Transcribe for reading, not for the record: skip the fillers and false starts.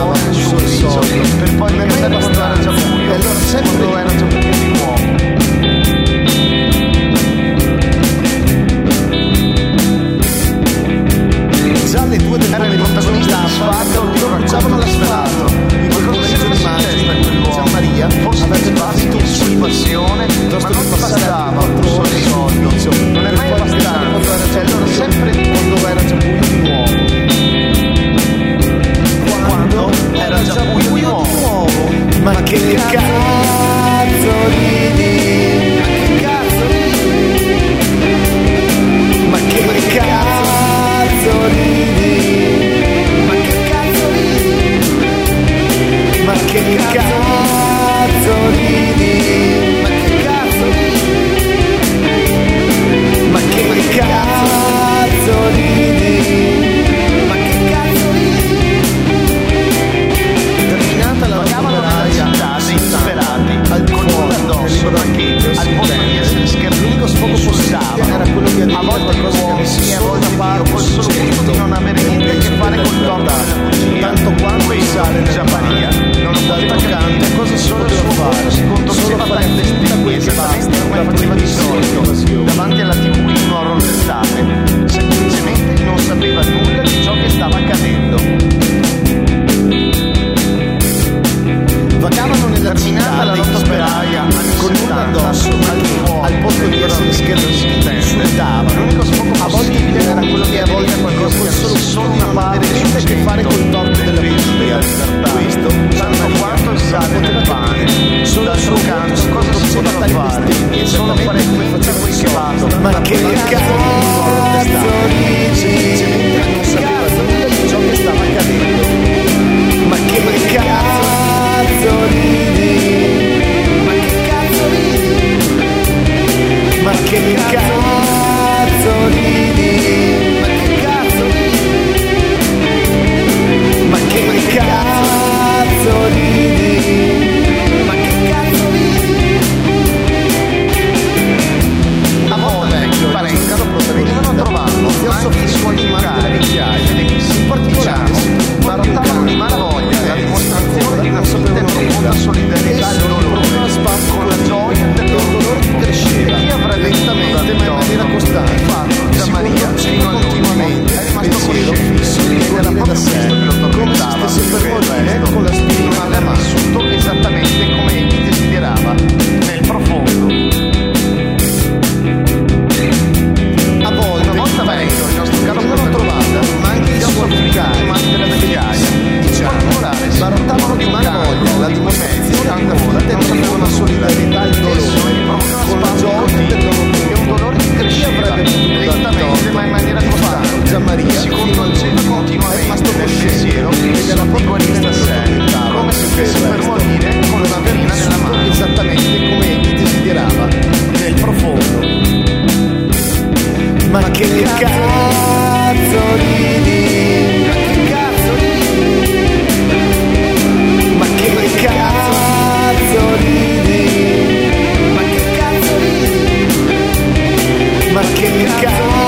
guardava un sorriso per poi pensare quando era già buio, e allora sempre quando era già buio di nuovo. Già alle 2 del pomeriggio l'asfalto abbracciavano l'asfalto. In quel pomeriggio di maggio Gian Maria aveva fatto un sua passione, ma non passava un solo solito, non è mai abbastanza, e allora sempre quando era già buio di nuovo. Quando era già buio di nuovo. Ma che cazzo ridi? Ma che cazzo ridi? Ma che cazzo ridi? Ma che cazzo ridi? Ma che cazzo ridi? Ma che cazzo ridi? Terminata la operaia, disperati, al fuori addosso, al posto di essere scherzato, l'unico sfogo possibile era quello di a volte uomini e a volte io, col solo gusto di non avere niente a che fare col torto della bugia. Tanto quanto sale Gian Maria non lo poteva capire cosa solo devo fare, si contorceva tra il destino esattamente come faceva di solito davanti alla TV in un'ora d'estate, semplicemente non sapeva nulla di ciò che stava accadendo. Vagavano nella terminata la lotta operaia con nulla addosso, al posto di essere scherzi, insultavano. L'unico sfogo possibile era quello di avere qualcosa che solo una parte niente a che fare col torto della bugia. Questo, tanto quanto il sale del pane, d'altro canto, cosa potevano fare? Solo fare come faceva quel che basta. Ma che cazzo ridi? Semplicemente non sapeva nulla di ciò che stava accadendo. Ma che cazzo ridi? Ma che cazzo ridi? Ma che cazzo ridi? Ma che cazzo ridi? Ma che cazzo ridi? Ma che cazzo ridi? A volte i parenti venivano a trovarlo, ma anche i suoi animali, in particolare barottavano di malavoglia la dimostrazione di una solida e profonda solidarietà al dolore, con la gioia del loro dolore che cresceva, e chi avrebbe lentamente ma in maniera costante fatto Gian Maria fino continuamente è rimasto fisso ed era proprio questo che lo tormentava, con la spina non aveva vissuto esattamente come egli desiderava, nel profondo. A volte, una volta venendo il nostro caro protagonista, ma anche gli africani della vecchiaia, barottavano di malavoglia la dimostrazione ancora non sapevano solidarietà al dolore, con la gioia del loro dolore, un dolore che cresceva lentamente ma in maniera costante. Gian Maria si coinvolgeva continuamente nel pensiero ed era proprio lì a sé, come se stesse per morire con la verina nella mano, esattamente come egli desiderava, nel profondo. Ma che cazzo ridi? Ma che cazzo ridi? Ma che cazzo ridi? Ma che cazzo ridi? Ma che cazzo